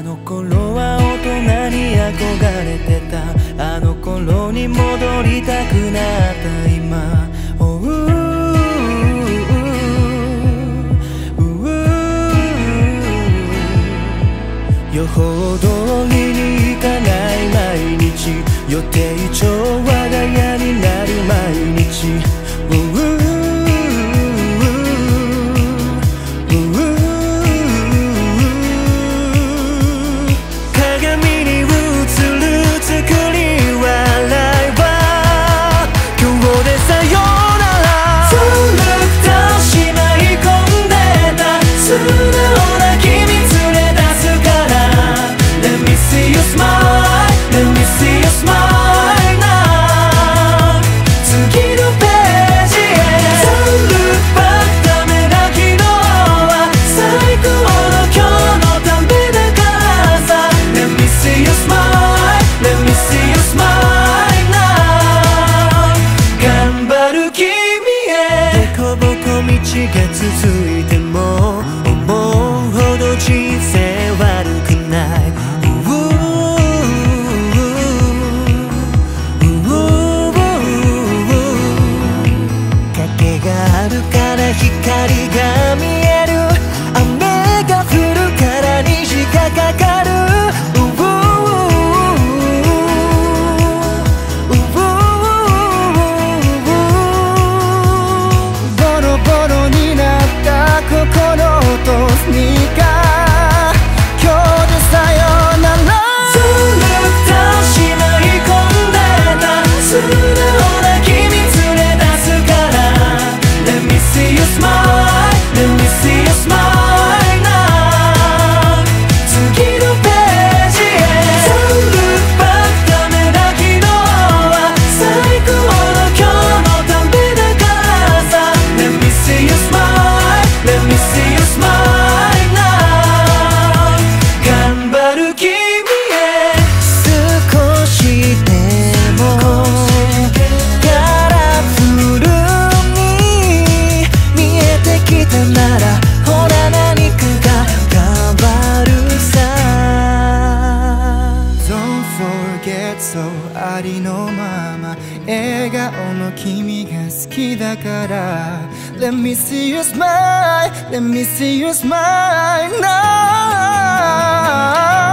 の頃は大人に憧れてた、あの頃に戻りたくなった今。予報通りにいかない毎日、予定調和が嫌になる毎日。鏡に映る作り笑いは今日でさよなら。ずっとしまい込んでた素直な君連れ出すから。 Let me see you smile, let me see you smile now。 次のページへ Don't look back。 ダメな昨日は最高の今日のためだからさ。 Let me see you smile, let me see you smile now。 頑張る君へ。凸凹道が続いても思うほど人生悪くない。光が見える、雨が降るから虹がかかる。ボロボロになった心とスニーカー、今日でさよなら。ずっとしまい込んでた素直な君連れ出すから。 Let me see you smile, let me see you smile now。 次のページへ Don't look back。 ダメな昨日は最高の今日のためだからさ。 Let me see you smile, let me see you smile now。 頑張る君へ。少しでもカラフルに見えてきたなら、ほら何かが変わるさ。 Don't forget so ありのまま笑顔の君が好きだから。 Let me see you smile, let me see you smile now。